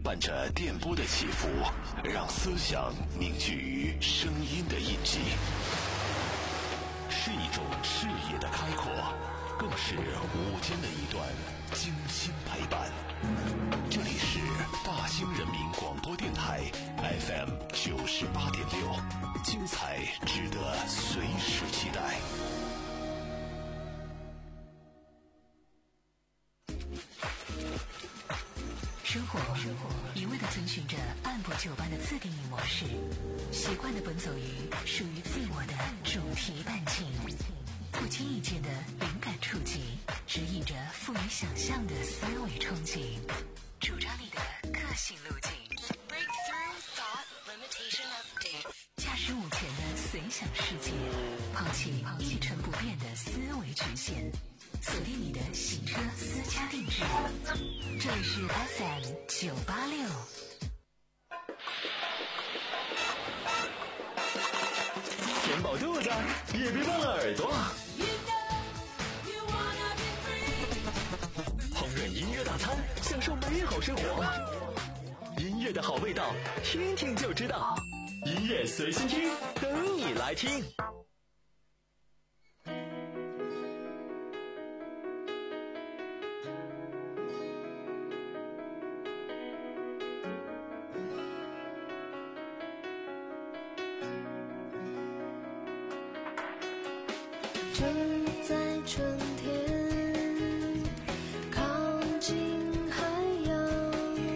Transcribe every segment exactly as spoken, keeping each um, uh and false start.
伴着电波的起伏，让思想凝聚于声音的印记，是一种视野的开阔，更是午间的一段精心陪伴。这里是大兴人民广播电台 F M 九十八点六，精彩值得随时期待。 生活一味地遵循着按部就班的自定义模式，习惯地奔走于属于自我的主题半径，不经意间的灵感触及，指引着富于想象的三维憧憬，主张你的个性路径。驾驶午前的随想世界，抛弃一成不变的思维局限，锁定你的行车私家定制。这里是 F M 九八六。 填饱肚子，也别忘了耳朵。烹饪音乐大餐，享受美好生活。音乐的好味道，听听就知道。音乐随心听，等你来听。 就在春天，靠近海洋，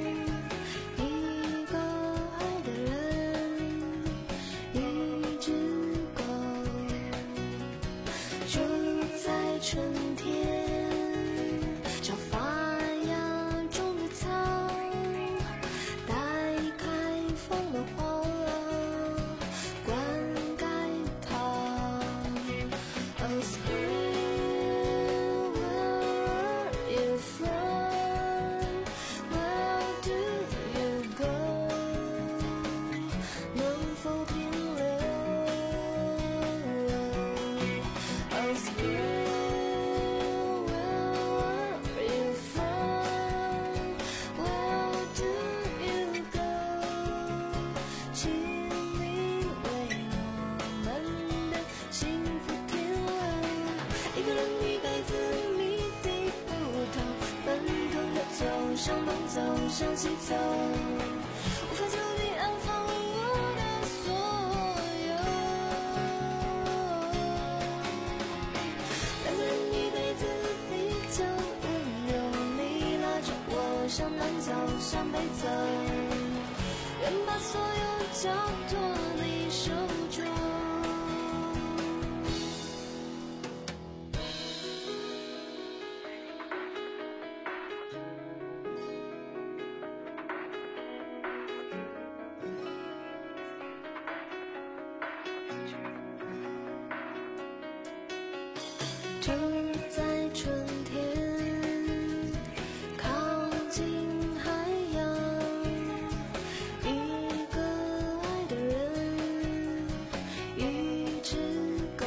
一个爱的人，一只狗。就在春天，叫发芽中的草，待开放的花，灌溉它。Oh, spring, where are you from? Where do you go? 能否停留 Oh, spring, where are you from? Where do you go? 请你为我们的幸福一个人一辈子谜底不透，奔腾的走向东，走向西走，无法就地安放我的所有。两个人一辈子比较温柔，你拉着我向南走，向北走，愿把所有交托你手中。就在春天，靠近海洋，一个爱的人，一只狗。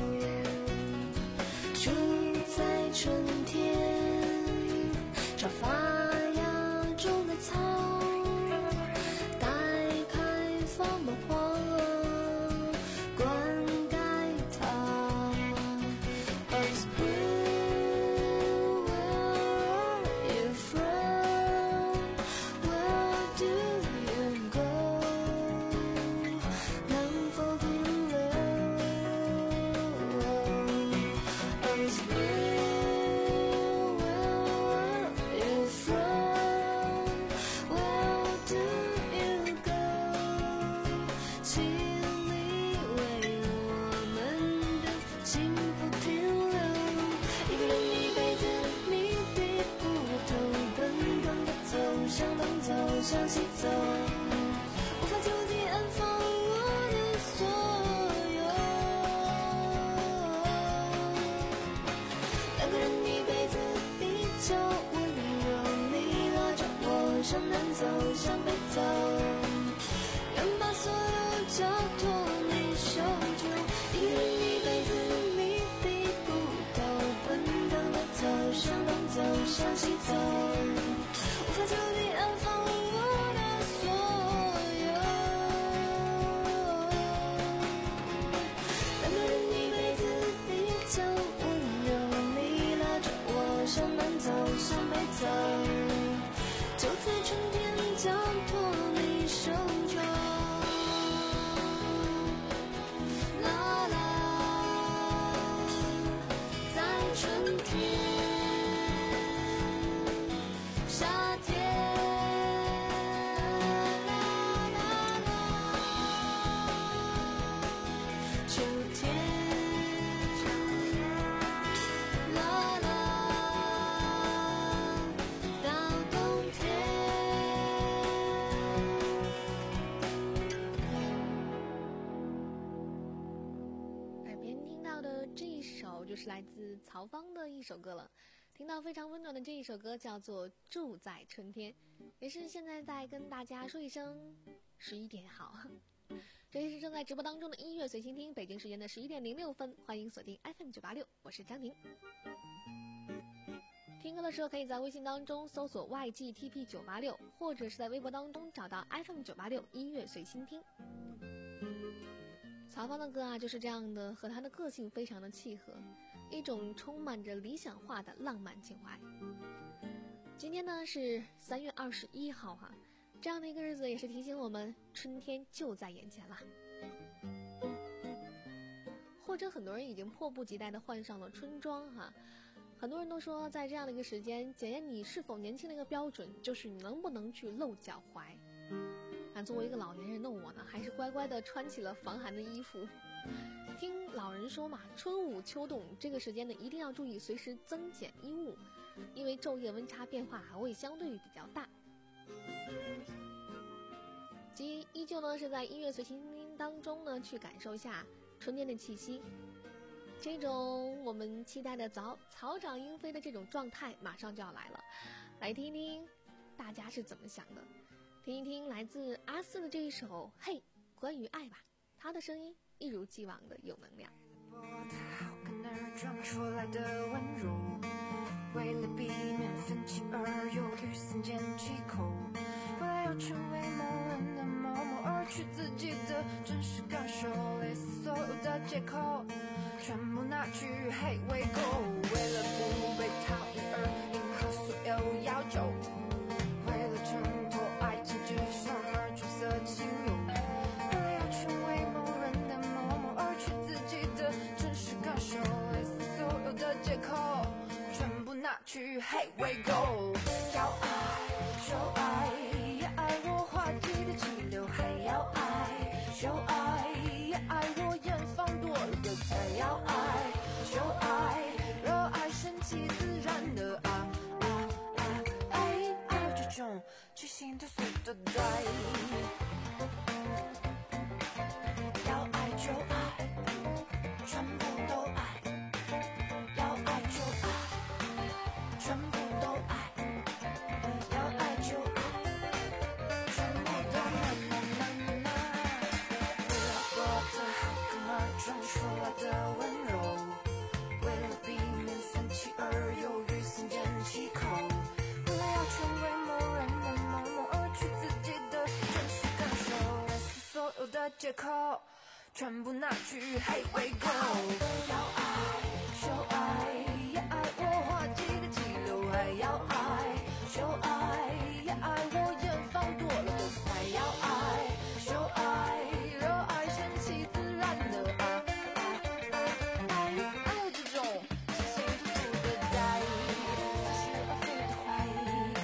就在春天，找发芽中的草，待开放的花，灌溉它。Oh, spring, where are you from? Where do you go? 能否停留 Oh, spring, where are you from? Where do you go? 请你为我们的幸福停留。一个人一辈子谜底不透，奔腾的走向东，走向西走，无法就地安放我的所有。两个人一辈子比较温柔，你拉着我向南走，向北走，愿把所有交托你手中。一个人一辈子谜底不透，奔腾的走向东，走向西走，无法就地安放我就是来自曹芳的一首歌了。听到非常温暖的这一首歌叫做《住在春天》，也是现在在跟大家说一声十一点好。这里是正在直播当中的音乐随心听，北京时间的十一点零六分，欢迎锁定 F M 九八六，我是张宁。听歌的时候可以在微信当中搜索 Y G T P 九八六，或者是在微博当中找到 F M 九八六音乐随心听。曹芳的歌啊就是这样的，和他的个性非常的契合，一种充满着理想化的浪漫情怀。今天呢是三月二十一号哈、啊，这样的一个日子也是提醒我们春天就在眼前了。或者很多人已经迫不及待地换上了春装哈、啊，很多人都说在这样的一个时间，检验你是否年轻的一个标准就是你能不能去露脚踝。啊，作为一个老年人的我呢，还是乖乖地穿起了防寒的衣服。听老人说嘛，春捂秋冻这个时间呢，一定要注意随时增减衣物，因为昼夜温差变化还会相对比较大。即依旧呢是在音乐随心听当中呢去感受一下春天的气息，这种我们期待的早草长莺飞的这种状态马上就要来了。来听听大家是怎么想的，听一听来自阿四的这一首《嘿，关于爱吧》，他的声音一如既往的有能量。 跟儿装出来的温柔，为了避免分歧而犹豫三缄其口，为了要成为某人的某某而去自己的真实感受，类似所有的借口全部拿去嘿喂狗，为了不被讨厌而迎合所有要求，为了挣脱爱情之上而角色情由，为了要成为某人的某某而去自己的真实感受，类似所有的借口全部拿去嘿喂狗，要爱就爱，也爱我滑稽的气流，还要爱就爱，也爱我远方多了个才要爱就爱，热爱顺其自然的啊啊啊爱，爱这种即兴的速度带，要爱就爱，全部都爱，要爱就爱，全部都爱，要爱就爱，全部都那那那那，为了过得好看而装出来的温柔，为了避免分歧而犹豫三缄其口，为了要成为某人的某某而去自己的真实感受，类似所有的借口全部拿去嘿喂狗，要爱就爱，也爱我滑稽的气流，还要爱就爱，也爱我远方多了个才要爱就爱，热爱顺其自然的啊啊啊爱，爱这种即兴突兀的带，似是而非的怀疑。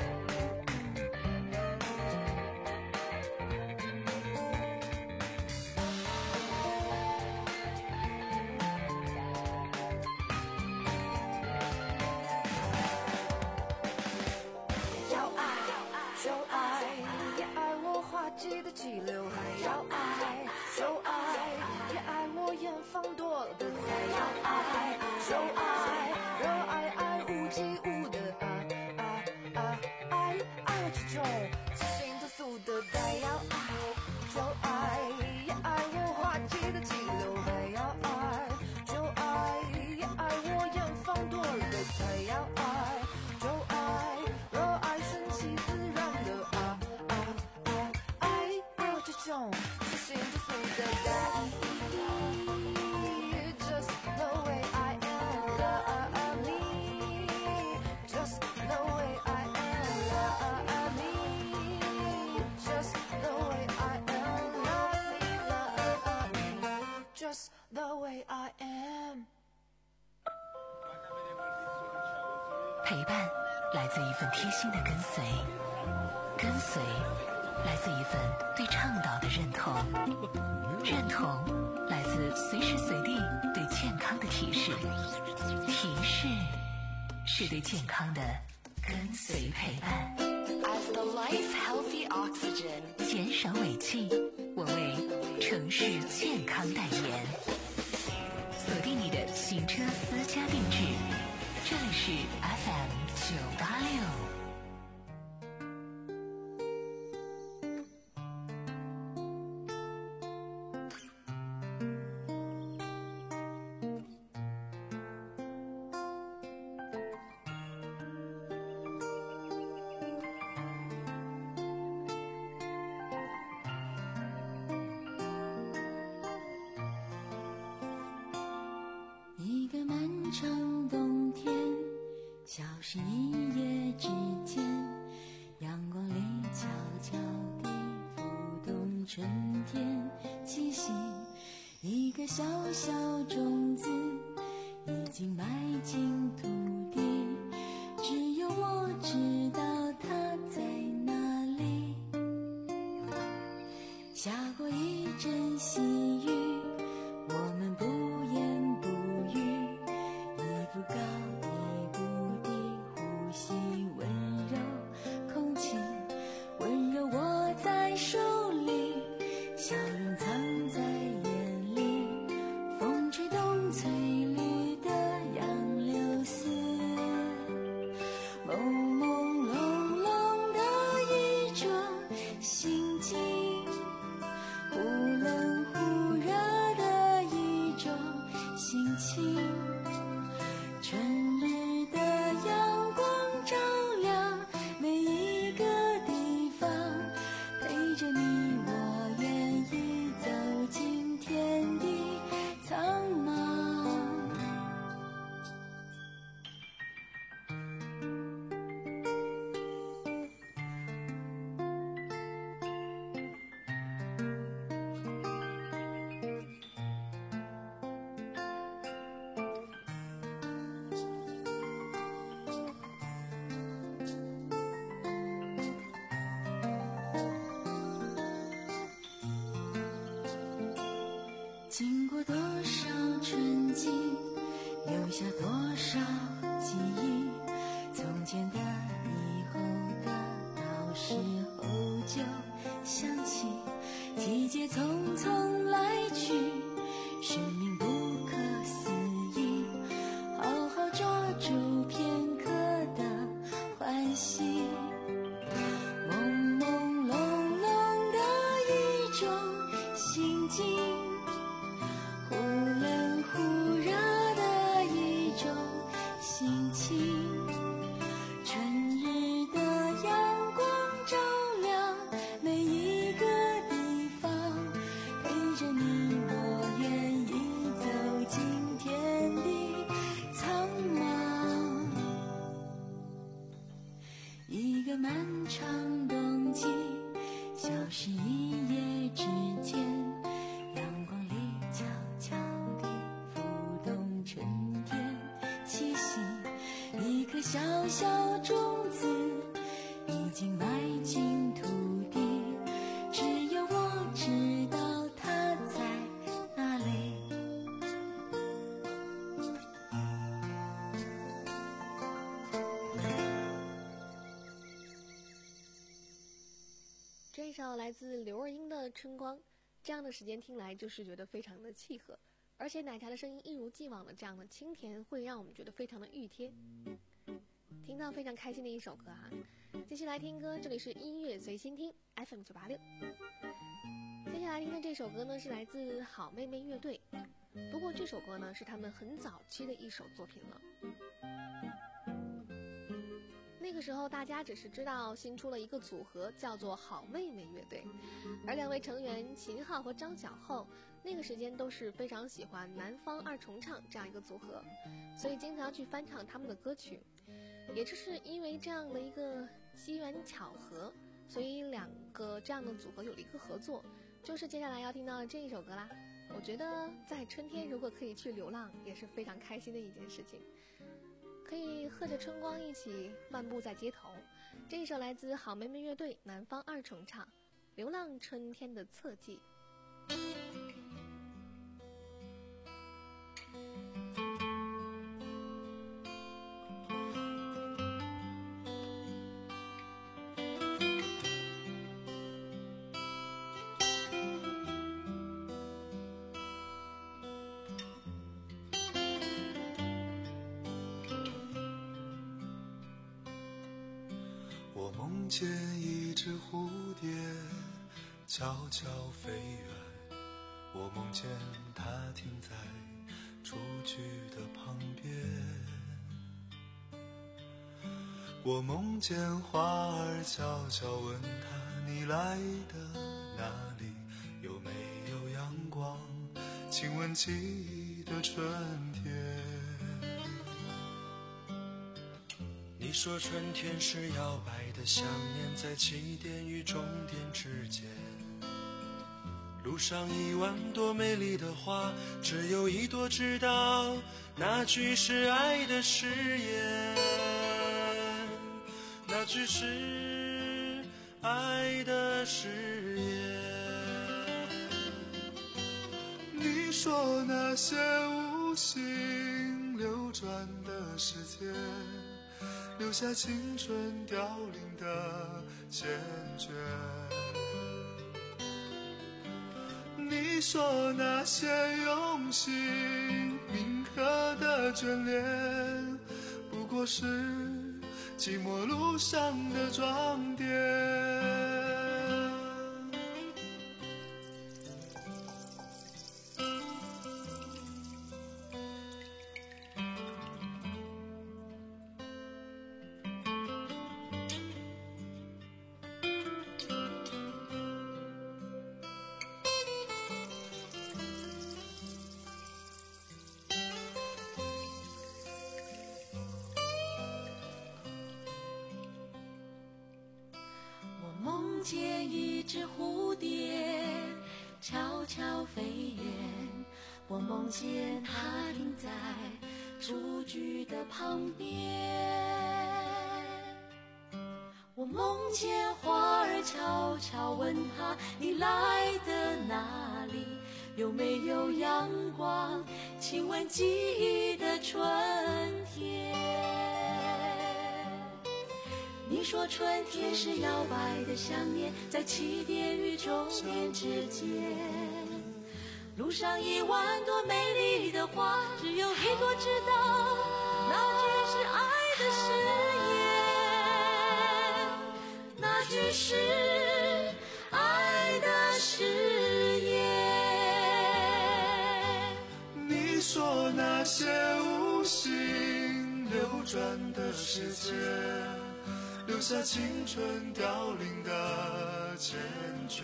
要爱就爱，也爱我滑稽的气流，还要爱就爱，也爱我远方多了个才要爱就爱，热爱爱无际无的啊啊啊爱，爱这种即兴突兀的带，要爱就爱，也爱我滑稽的气流，还要爱就爱，也爱我远方多了个才要爱就爱，热爱顺其自然的啊啊啊爱，爱这种即兴突兀的带，Just the way I am, love me. Just the way I am, love me. Just the way I am, love me, love me. Just the way I am. 陪伴来自一份贴心的跟随，跟随来自一份对倡导的认同，认同来自随时随地对健康的提示，提示是对健康的跟随陪伴。As the life healthy oxygen， 减少尾气，我为城市健康代言。锁定你的行车私家定制，这里是 F M 九八六。 一个漫长冬天，消失一夜之间，阳光里悄悄地浮动春天气息。一个小小种子已经埋进土地，只有我知道它在哪里。下过一阵细雨，我们不言不语，一步高一步低，呼吸温柔空气，温柔握在手里，笑容藏在眼里，风吹动翠绿的杨柳丝，朦朦胧胧的一种心境，忽冷忽热的一种心情，春日的阳光照亮每一个地方，陪着你我愿意走进天地苍茫。经过多少春季，留下多少记忆，从前的以后的，到时候就想起，季节匆匆来去，生命不可思议，好好抓住片刻的欢喜，朦朦胧胧的一种心境，忽冷忽热的一种心情，春日的阳光照亮每一个地方，陪着你我愿意走进天地苍茫。一个漫长冬季，消失一夜之间，阳光里悄悄地浮动春天气息，一颗小小种子已经埋进土地，只有我知道它在哪里。 这一首来自刘若英的《春光》，这样的时间听来就是觉得非常的契合，而且奶茶的声音一如既往的这样的清甜，会让我们觉得非常的熨贴，听到非常开心的一首歌哈。继续来听歌，这里是音乐随心听 F M 九八六。接下来听的这首歌呢是来自好妹妹乐队，不过这首歌呢是他们很早期的一首作品了。那个时候大家只是知道新出了一个组合叫做好妹妹乐队，而两位成员秦昊和张小厚那个时间都是非常喜欢南方二重唱这样一个组合，所以经常去翻唱他们的歌曲。也就是因为这样的一个机缘巧合，所以两个这样的组合有了一个合作，就是接下来要听到的这一首歌啦。我觉得在春天如果可以去流浪也是非常开心的一件事情，可以和着春光一起漫步在街头。这一首来自好妹妹乐队南方二重唱《流浪春天的侧记》。 见一只蝴蝶悄悄飞远，我梦见它停在雏菊的旁边。我梦见花儿悄悄问它，你来的哪里？有没有阳光？亲吻记忆的春天。你说春天是摇摆的想念，在起点与终点之间，路上一万朵美丽的花，只有一朵知道那句是爱的誓言，那句是爱的誓言。你说那些无心流转的时间，留下青春凋零的缱绻。你说那些用心铭刻的眷恋，不过是寂寞路上的装点。 梦见一只蝴蝶悄悄飞远，我梦见它停在雏菊的旁边。我梦见花儿悄悄问它，你来的哪里？有没有阳光？亲吻记忆的春天。你说春天是摇摆的想念，在起点与终点之间，路上一万朵美丽的花，只有一朵知道那句是爱的誓言，那句是爱的誓言。 你说那些无心流转的时间，留下青春凋零的缱绻。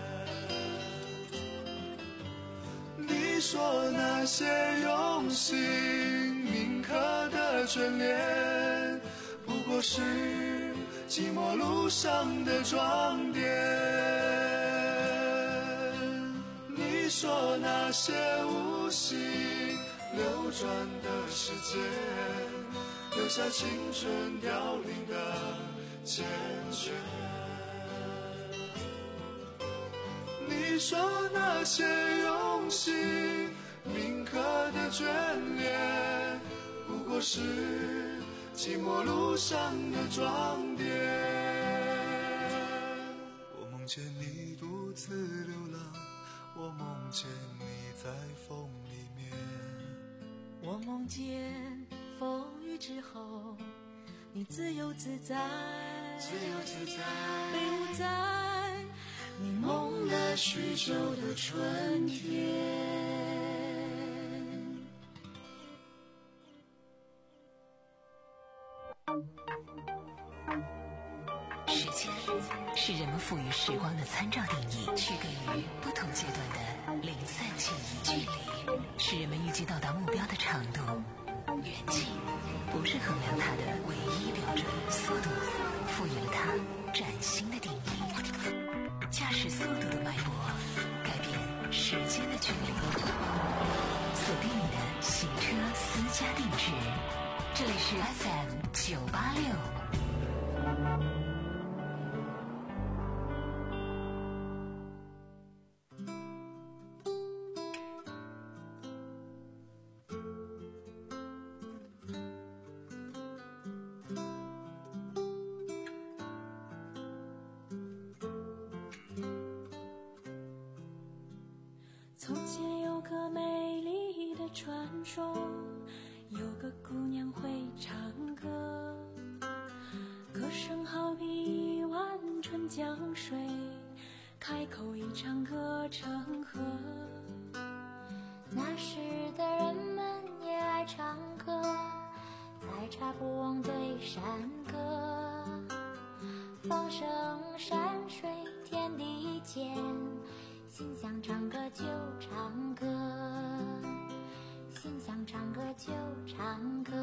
你说那些用心铭刻的眷恋，不过是寂寞路上的装点。你说那些无心流转的时间，留下青春凋零的缱绻。你说那些用心铭刻的眷恋，不过是寂寞路上的装点。我梦见你独自流浪，我梦见你在风里面， 我梦见风雨之后，你自由自在， 自由自在， 飞舞在你梦了许久的春天。 时间是人们赋予时光的参照定义，区隔于不同阶段的零散记忆。距离是人们预计到达目标的长度，远近不是衡量它的唯一标准。速度赋予了它崭新的定义。驾驶速度的脉搏，改变时间的距离。锁定你的行车私家定制，这里是 F M 九八六。 从前有个美丽的传说，有个姑娘会唱歌，歌声好比一碗江水，开口一唱歌成河。 那时的人们也爱唱歌，采茶不忘对山歌。放声山水天地间，心想唱歌就唱歌，心想唱歌就唱歌。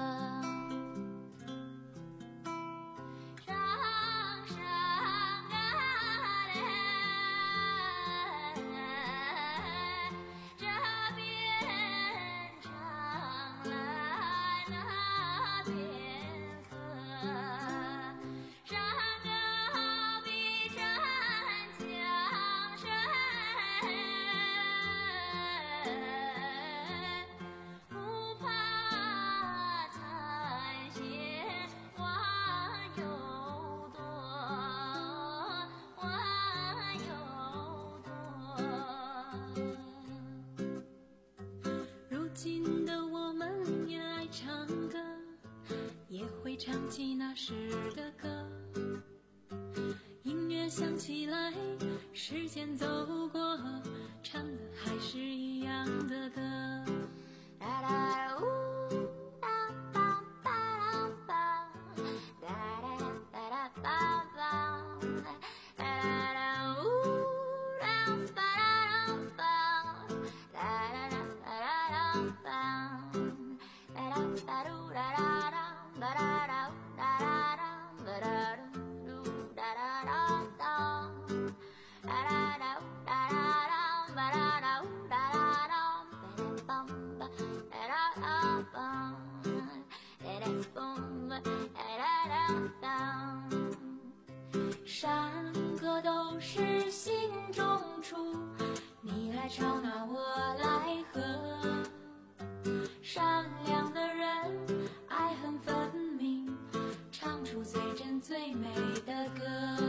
唱起那时的歌，音乐响起来，时间走过，唱的还是一样的歌。 哒哒呜哒哒哒哒哒哒哒哒哒哒哒呜哒哒哒哒哒哒哒哒哒嘟哒哒哒哒哒。 山歌都是心中出，你来唱啊我来和。善良的人爱恨分明，唱出最真最美的歌。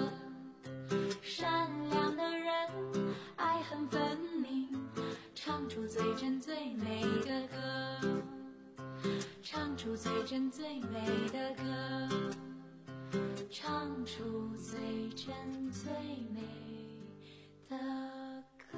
善良的人爱恨分明，唱出最真最美的歌，唱出最真最美的歌，唱出最真最美的歌。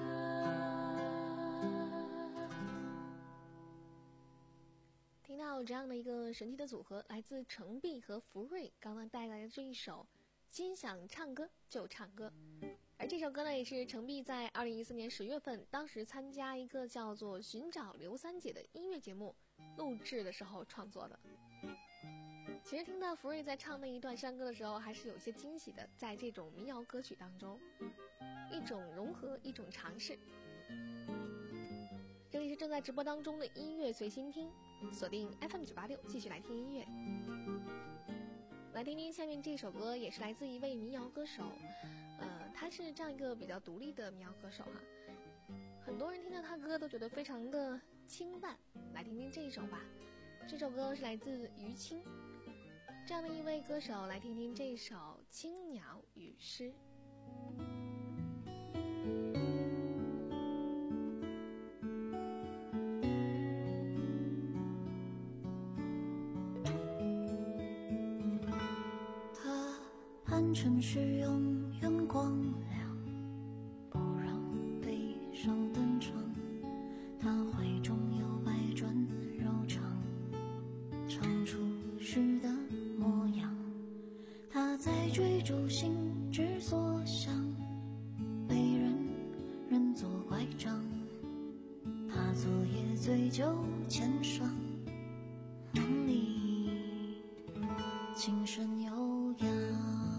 听到这样的一个神奇的组合，来自程璧和福瑞刚刚带来的这一首心想唱歌就唱歌。而这首歌呢，也是程璧在二零一四年十月份，当时参加一个叫做《寻找刘三姐》的音乐节目录制的时候创作的。其实听到福瑞在唱那一段山歌的时候，还是有些惊喜的，在这种民谣歌曲当中，一种融合，一种尝试。这里是正在直播当中的音乐随心听，锁定 F M 九八六，继续来听音乐。来听听下面这首歌，也是来自一位民谣歌手，呃，他是这样一个比较独立的民谣歌手哈。很多人听到他歌都觉得非常的清淡，来听听这一首吧。这首歌是来自于青，这样的一位歌手，来听听这首《青鸟与诗》。 城市永远光亮，不让悲伤登场。他怀中有百转柔肠，唱出诗的模样。他在追逐心之所向，被人人作拐杖。他昨夜醉酒千觞，梦里琴声悠扬。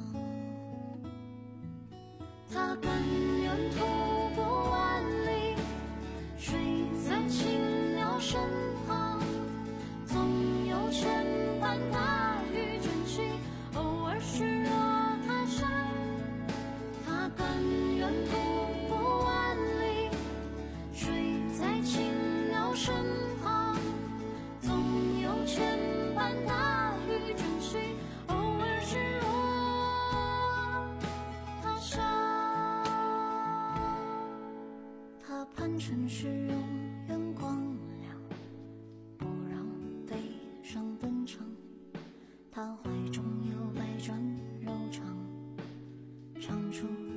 他甘愿徒步万里，睡在青鸟身旁，总有千般大雨卷起，偶尔虚弱他伤。他甘愿徒步万里，睡在青鸟身旁，总有千般大雨卷起，偶尔虚弱他伤。盼城市永远光亮，不让悲伤登场。他怀中有百转柔肠，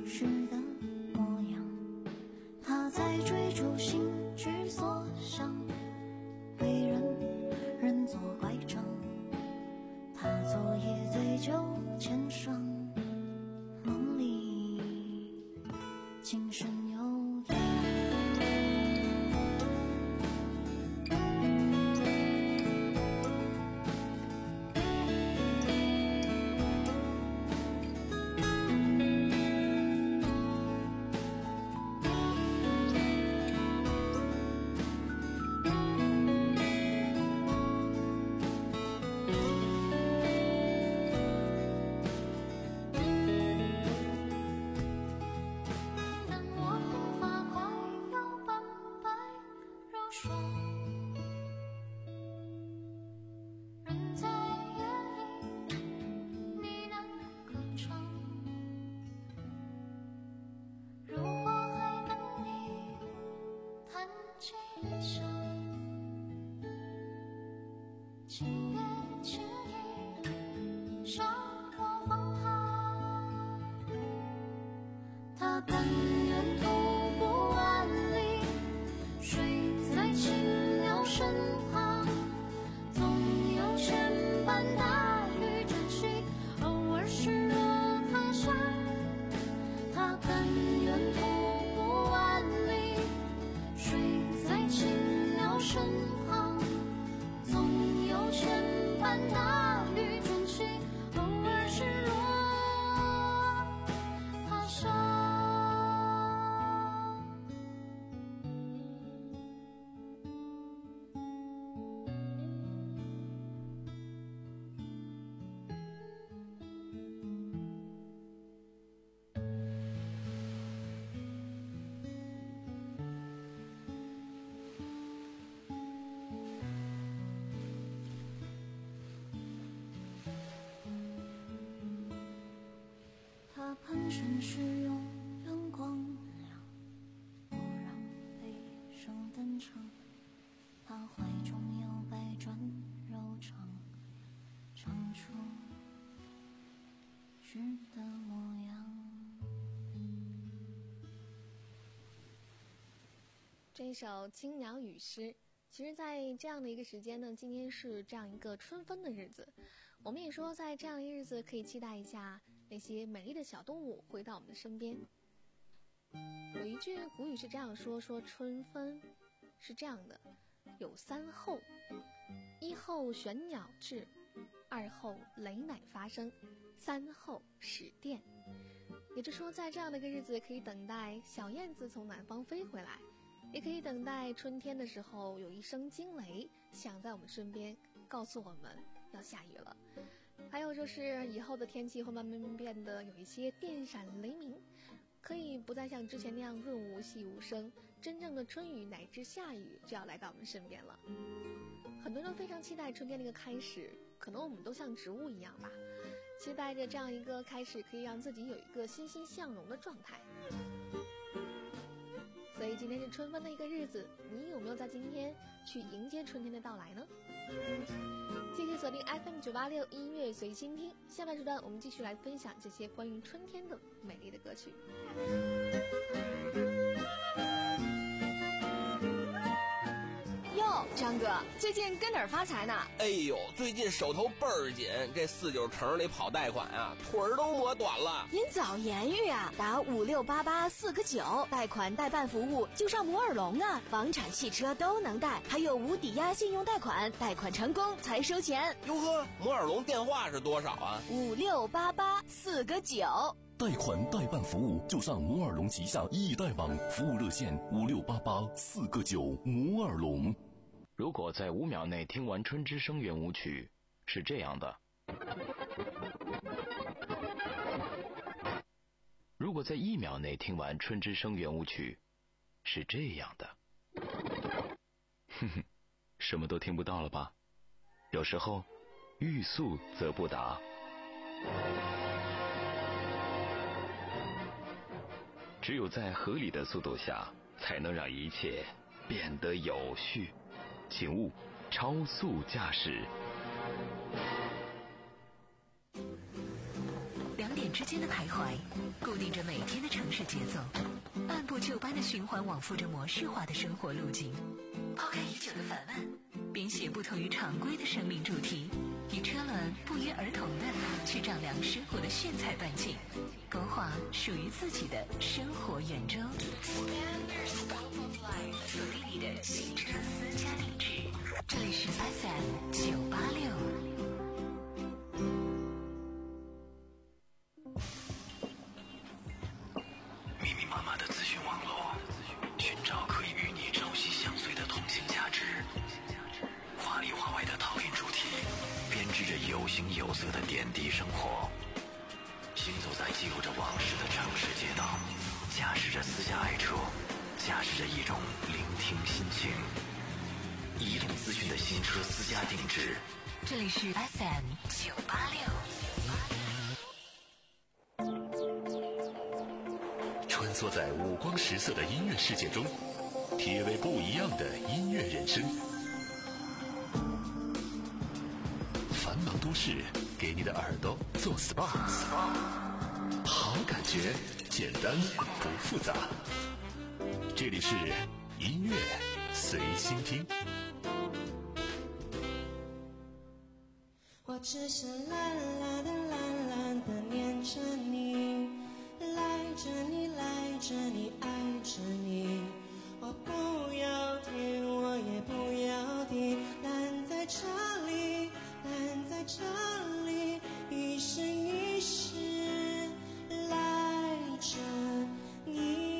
时的模样。他在追逐兴致所向，为人人做拐杖。他昨夜醉酒千觞，梦里情深悠扬。请别轻易向我放开，他甘愿徒步万里，睡在清凉身旁，总有千般大雨阵起，偶尔湿热他乡。他甘愿徒步万里，睡在清凉身旁，总有千般大雨阵起，偶尔失落他乡。他盘旋时用阳光亮，不让悲伤登场。他怀中有百转柔肠，唱出诗的模样。 这一首《青鸟与诗》，其实在这样的一个时间呢，今天是这样一个春分的日子，我们也说在这样一个日子可以期待一下那些美丽的小动物回到我们的身边。有一句古语是这样说，说春分是这样的，有三候：一候玄鸟至，二候雷乃发生，三候始电。也就是说，在这样的一个日子，可以等待小燕子从南方飞回来，也可以等待春天的时候有一声惊雷响在我们身边，告诉我们要下雨了。还有就是以后的天气会慢慢变得有一些电闪雷鸣，可以不再像之前那样润物细无声，真正的春雨乃至夏雨就要来到我们身边了。很多人非常期待春天的一个开始，可能我们都像植物一样吧，期待着这样一个开始可以让自己有一个欣欣向荣的状态。所以今天是春分的一个日子，你有没有在今天去迎接春天的到来呢？继续锁定 F M 九八六音乐随心听，下半时段我们继续来分享这些关于春天的美丽的歌曲。 哟，张哥，最近跟哪儿发财呢？ 哎呦，最近手头倍儿紧，这四九城里跑贷款啊，腿儿都磨短了。 您早言语啊，打五六八八四个九，贷款代办服务就上摩尔龙啊，房产汽车都能贷，还有无抵押信用贷款，贷款成功才收钱。 哟呵，摩尔龙电话是多少啊？ 五六八八四个九。 贷款代办服务就上摩尔龙旗下易贷网，服务热线五六八八四个九。摩尔龙。 如果在五秒内听完春之声圆舞曲，是这样的；如果在一秒内听完春之声圆舞曲，是这样的。哼哼，什么都听不到了吧？有时候，欲速则不达。只有在合理的速度下，才能让一切变得有序。请勿超速驾驶。 两点之间的徘徊，固定着每天的程式节奏，按部就班地循环往复着模式化的生活路径，抛开已久的烦闷，编写不同于常规的生命主题，与车轮不约而同地去丈量生活的炫彩半径，勾画属于自己的生活圆周。锁定你的新车私家定制，这里是 F M 九八六。 密密麻麻的资讯网络，寻找可以与你朝夕相随的同性价值。华里华外的讨论主题，编织着有形有色的点滴生活。行走在记录着往事的城市街道，驾驶着私家爱车，驾驶着一种聆听心情。移动资讯的新车私家定制， 这里是 F M 九八六。 穿梭在五光十色的音乐世界中，体味不一样的音乐人生。繁忙都市给你的耳朵做 S P A， 好感觉，简单不复杂。这里是音乐随心听。 我只想懒懒的懒懒的念着你，赖着你赖着你爱着你，我不要停我也不要停，懒在这里懒在这里，一生一世赖着你。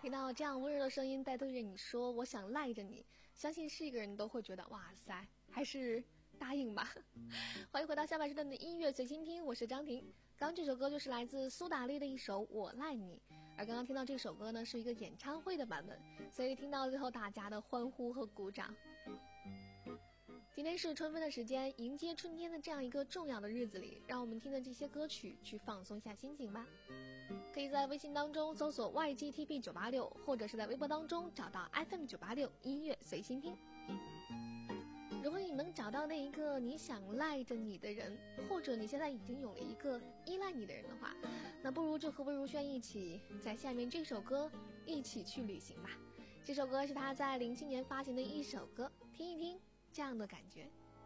听到这样温柔的声音在对着你说我想赖着你，相信是一个人都会觉得哇塞，还是答应吧。欢迎回到下半时段的音乐随心听，我是张婷。刚这首歌就是来自苏打绿的一首我赖你，而刚刚听到这首歌呢是一个演唱会的版本，所以听到最后大家的欢呼和鼓掌。今天是春分的时间，迎接春天的这样一个重要的日子里，让我们听的这些歌曲去放松一下心情吧。可以在微信当中搜索 Y G T B 九八六，或者是在微博当中找到 F M 九八六音乐随心听。如果你能找到那一个你想赖着你的人，或者你现在已经有了一个依赖你的人的话，那不如就和魏如萱一起在下面这首歌一起去旅行吧。这首歌是他在零七年发行的一首歌，听一听这样的感觉。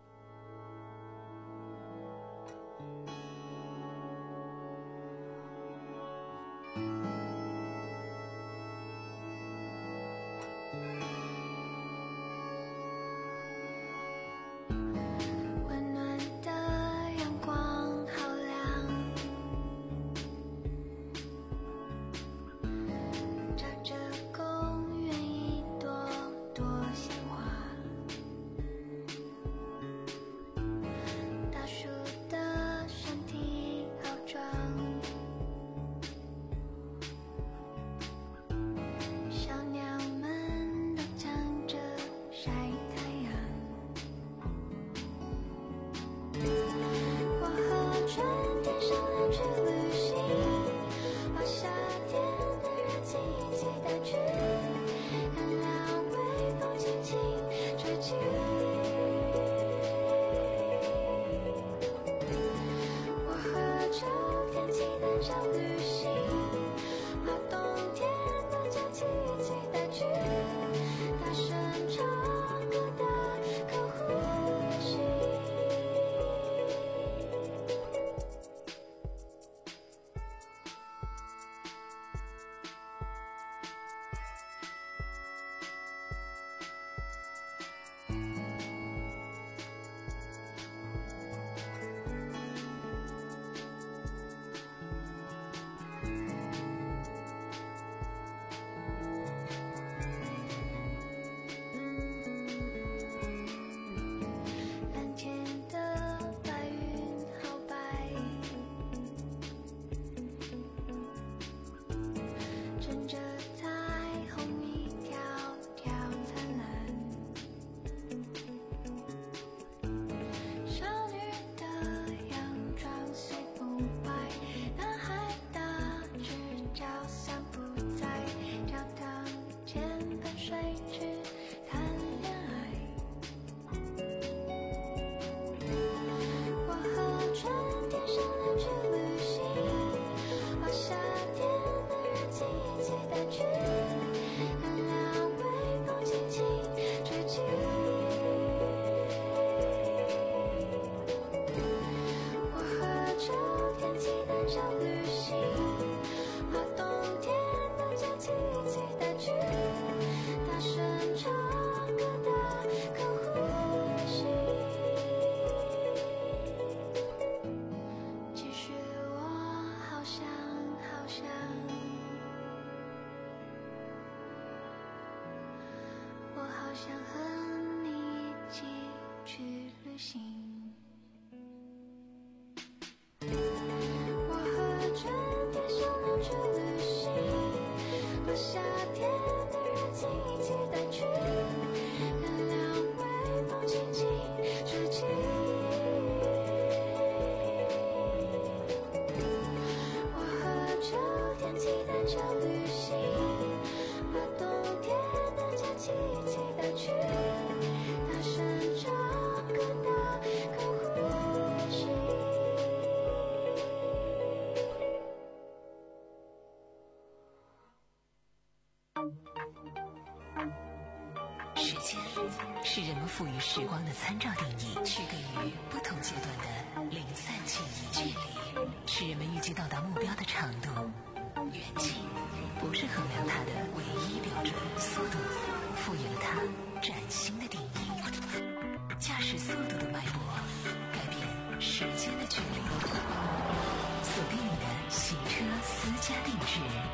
时间是人们赋予时光的参照定义，区隔于不同阶段的零散记忆。距离是人们预计到达目标的长度，远近不是衡量它的唯一标准。速度赋予了它崭新的定义，驾驶速度的脉搏改变时间的距离。锁定你的行车私家定制，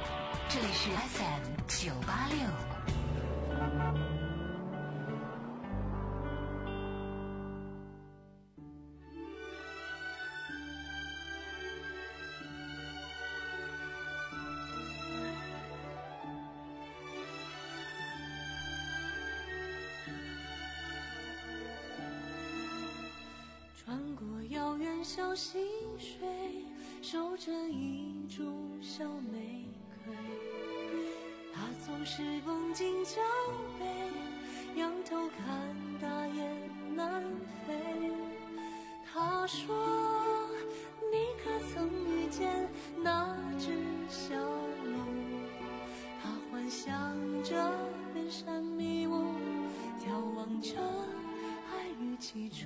这里是 F M 九八六。 穿过遥远小溪水，守着一株小玫瑰，它总是绷紧脚背，仰头看大雁南飞。他说你可曾遇见那只小鹿，它幻想着远山迷雾，眺望着爱与起初，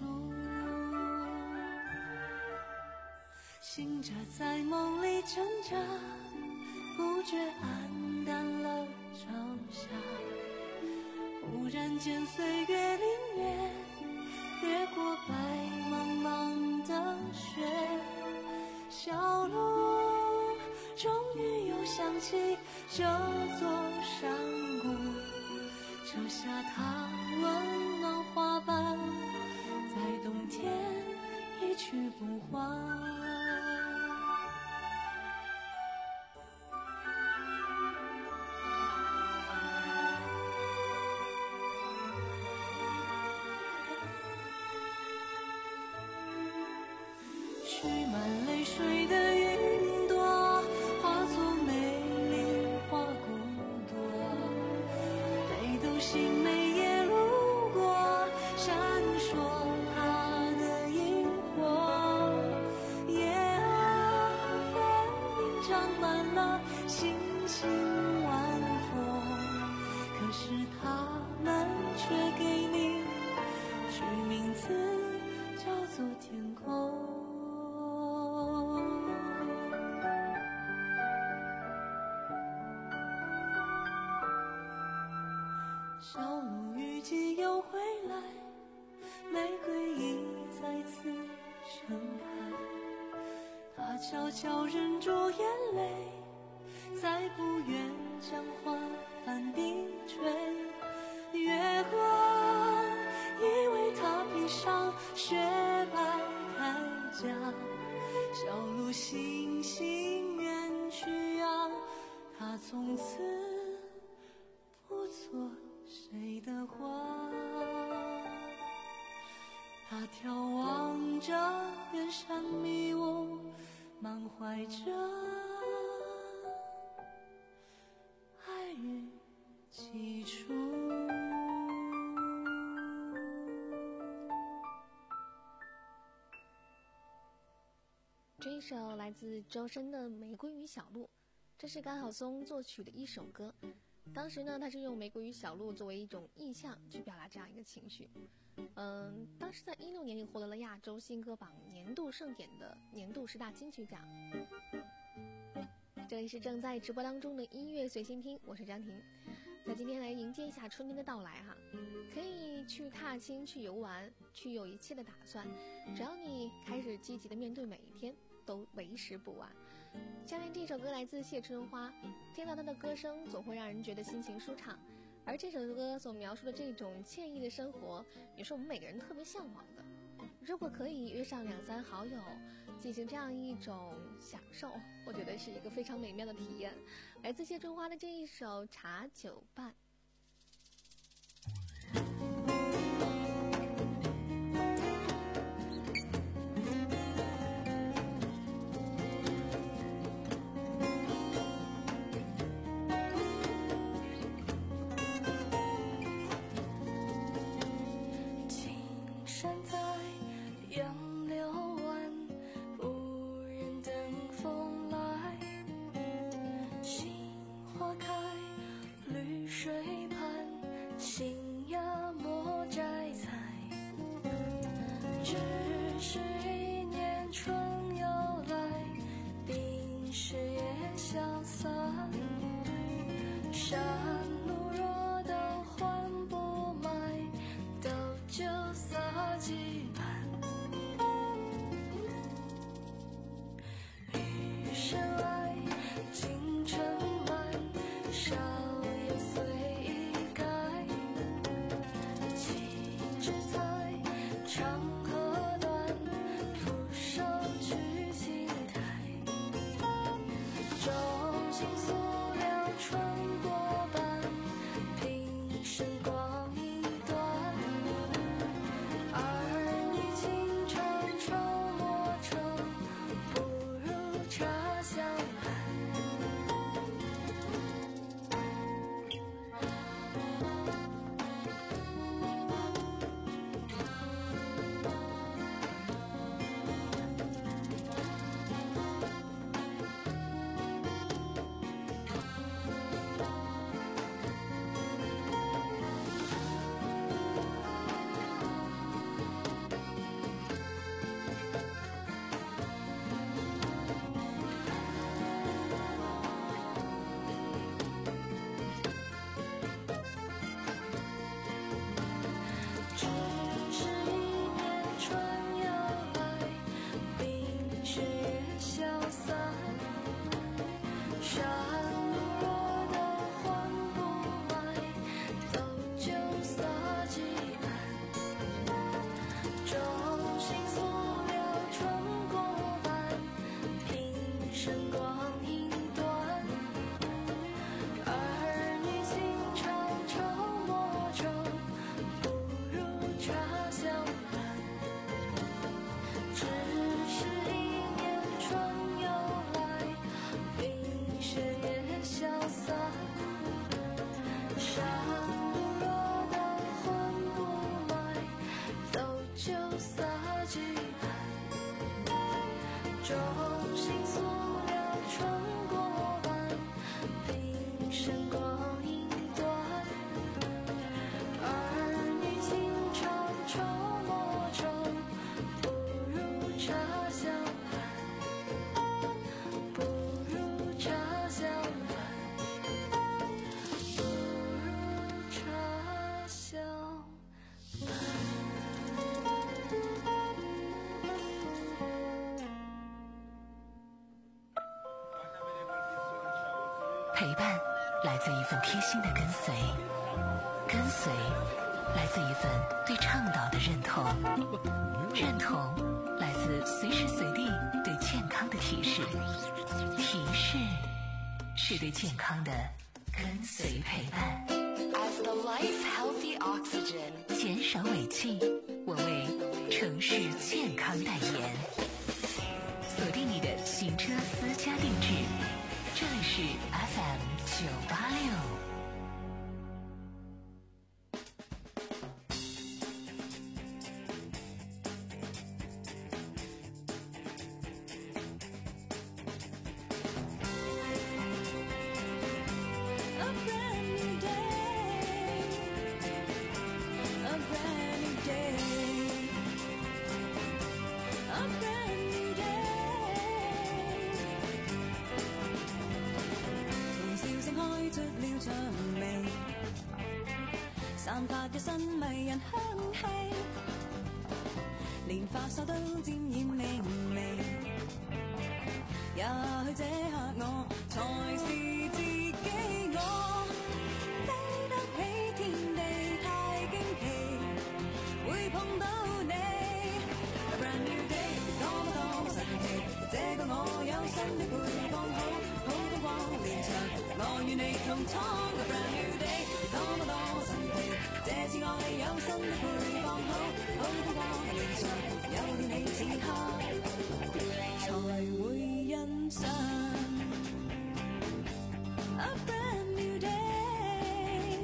醒着在梦里挣扎，不觉黯淡了朝霞。忽然间岁月凌冽，掠过白茫茫的雪，小路终于又想起这座山谷，折下它温暖花瓣，在冬天一去不还。蓄满泪水的云朵，化作美丽花骨朵，北斗星每夜路过，闪烁它的萤火。夜啊，分明长满了星星晚风，可是它们却给你取名字叫做天空。小鹿雨季又回来，玫瑰已再次盛开，它悄悄忍住眼泪，再不愿将花瓣低垂。月光以为它披上雪白铠甲，小鹿悻悻远去啊，它从此不做谁的花。他眺望着远山迷雾，满怀着爱与起初。 这一首来自周深的《玫瑰与小鹿》，这是甘晓松作曲的一首歌。当时呢，他是用玫瑰与小鹿作为一种意象去表达这样一个情绪。嗯，当时在一六年里获得了亚洲新歌榜年度盛典的年度十大金曲奖。这里是正在直播当中的音乐随心听，我是张婷。在今天来迎接一下春天的到来哈，可以去踏青、去游玩、去有一切的打算，只要你开始积极的面对每一天，都为时不晚。下面这首歌来自谢春花，听到她的歌声总会让人觉得心情舒畅，而这首歌所描述的这种惬意的生活，也是我们每个人特别向往的。如果可以约上两三好友进行这样一种享受，我觉得是一个非常美妙的体验。来自谢春花的这一首《茶酒伴》。 深爱，清晨满。 中心塑料穿过弯，平生光阴短，儿女情长愁莫愁，不如茶香伴，不如茶香伴，不如茶香伴。 陪伴来自一份贴心的跟随，跟随来自一份对倡导的认同，认同来自随时随地对健康的提示，提示是对健康的跟随陪伴。 As the life healthy oxygen， 减少尾气，我为城市健康代言。锁定你的行车私家定制，这里是 F M 九八六。 散發嘅新迷人香氣，連發梢都沾染明媚。也許這刻我才是自己，我飛得起天地，太驚奇，會碰到你。A brand new day， 多麼多麼神奇，這個我有新的陪伴，好好風光連場，我與你同闖。A brand new day， 多麼多麼神奇。這次愛有新的陪伴，好好風光連場，有了你此刻才會欣賞。A brand new day，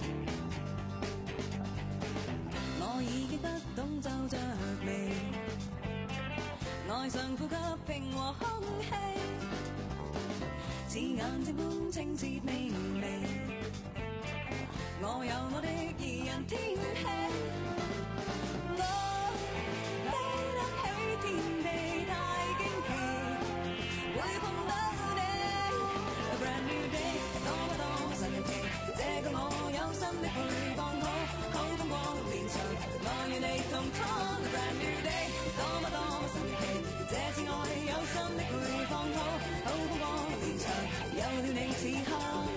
我已經不懂皺着眉，愛上呼吸平和空氣，似眼睛般清澈明媚。我有我的怡人天氣，我飛得起天地，太驚奇，會碰到你。A brand new day， 多麼多麼神奇，這個我有新的陪伴，好好風光連場，我與你同闖。A brand new day， 多麼多麼神奇，這次愛有新的陪伴，好好風光連場，有了你此刻。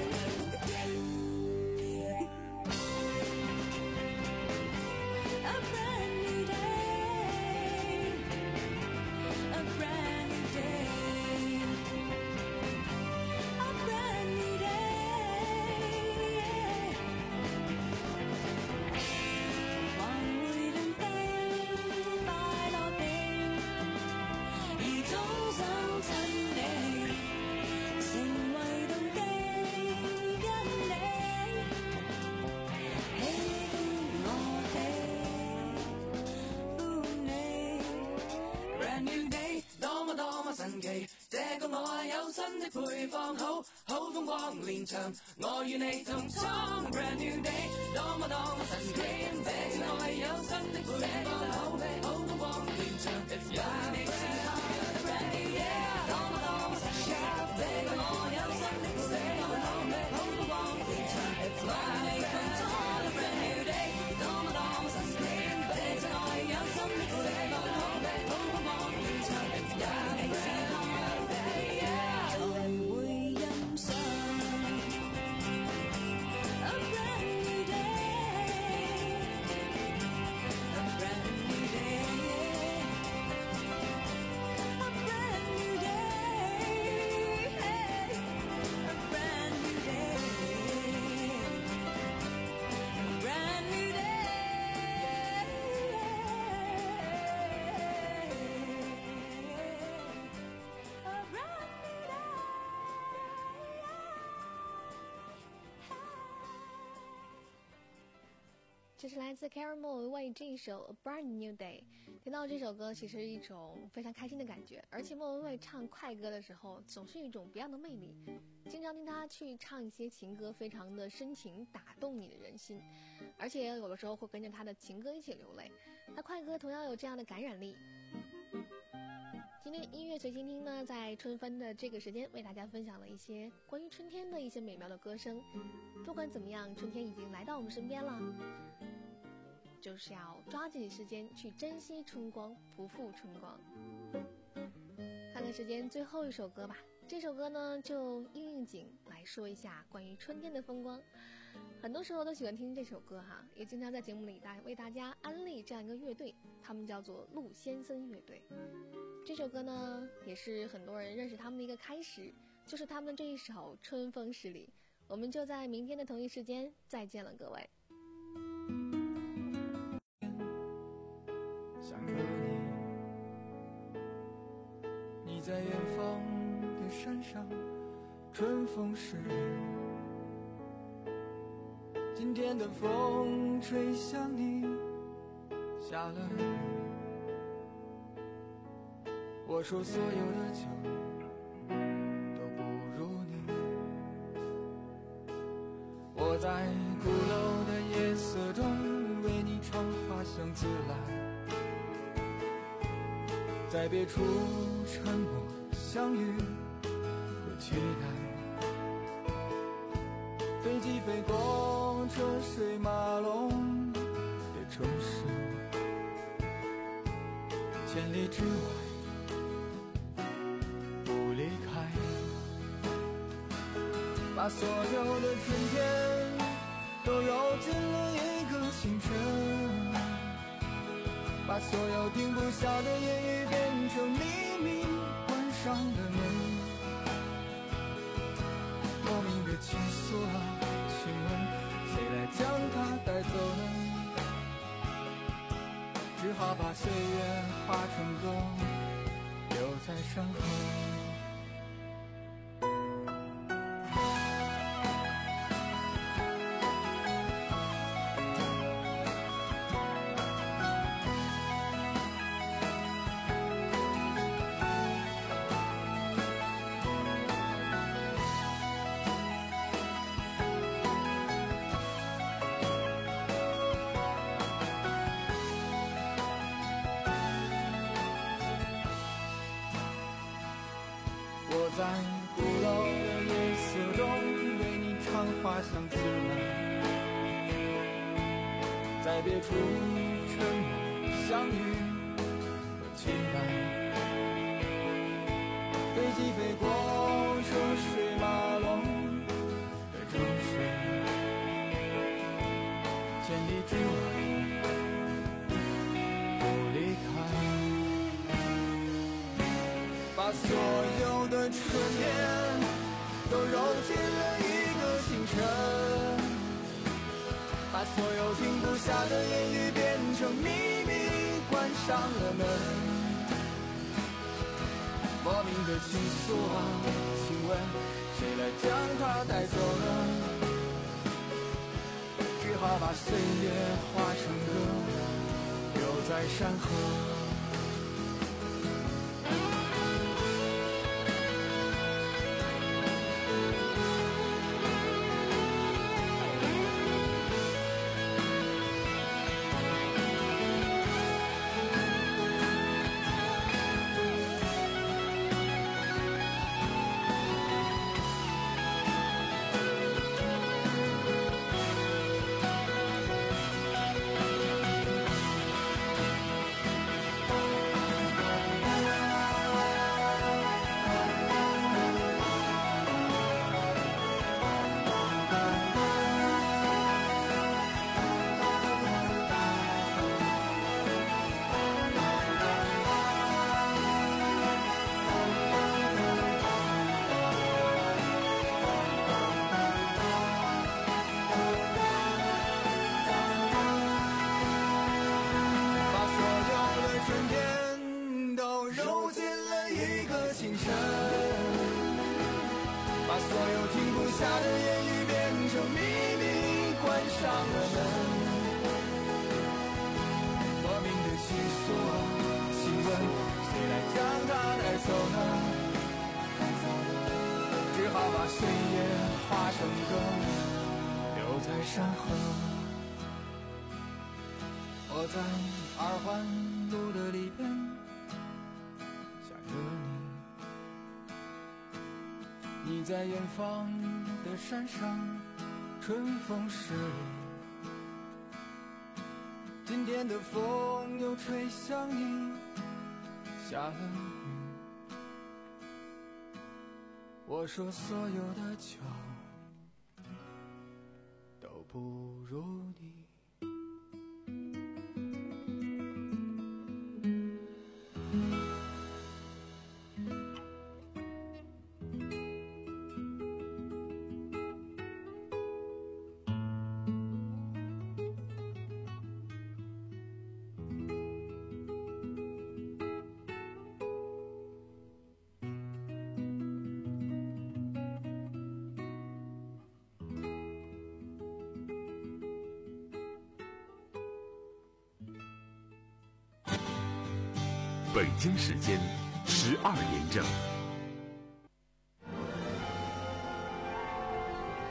這個我有新的配方，好好風光連場，我與你同闖。Brand new day， 多麼多麼神奇，這次愛有新的配方，好好風光連場，有你此刻。Brand new year， 多麼多麼神奇，這個我有新的配方，好好風光連場，我與你同闖。Brand new day， 多麼多麼神奇，這次愛有新的配方，好好風光連場，有你此刻。 这是来自 Karen Moore 为这一首 A Brand New Day。 听到这首歌其实一种非常开心的感觉，而且莫文蔚唱快歌的时候总是一种别样的魅力，经常听她去唱一些情歌，非常的深情，打动你的人心，而且有的时候会跟着她的情歌一起流泪。那快歌同样有这样的感染力。今天音乐随心听呢，在春分的这个时间为大家分享了一些关于春天的一些美妙的歌声。不管怎么样，春天已经来到我们身边了，就是要抓紧时间去珍惜春光，不负春光。看看时间，最后一首歌吧。这首歌呢，就应应景来说一下关于春天的风光。很多时候都喜欢听这首歌哈，也经常在节目里大为大家安利这样一个乐队，他们叫做陆先森乐队。这首歌呢，也是很多人认识他们的一个开始，就是他们这一首《春风十里》。我们就在明天的同一时间再见了，各位。 想和你，你在远方的山上，春风十里。今天的风吹向你，下了雨。我说所有的酒都不如你。我在鼓楼的夜色中为你唱花香自来，在别处沉默相遇和期待。飞机飞过车水马龙的城市，千里之外离开，把所有的春天都揉进了一个清晨，把所有停不下的言语变成秘密，关上了门。莫名的情愫啊，请问谁来将它带走呢？只好把岁月化成歌，留在山河。在鼓楼的夜色中为你唱花香自来，在别处沉默相遇和期待。飞机飞过车水马龙的城市，千里之外不离开，把所有的春天都揉进了一个清晨，把所有停不下的言语变成秘密，关上了门。莫名的情愫啊，请问谁来将它带走呢？只好把岁月化成歌，留在山河。把所有停不下的言语变成秘密，关上了门。 走呢，只好把岁月化成歌，留在山河。我在二环路的里边想着你，你在远方的山上，春风十里。今天的风又吹向你，下了雨。我说所有的酒都不如你。 北京时间十二点整。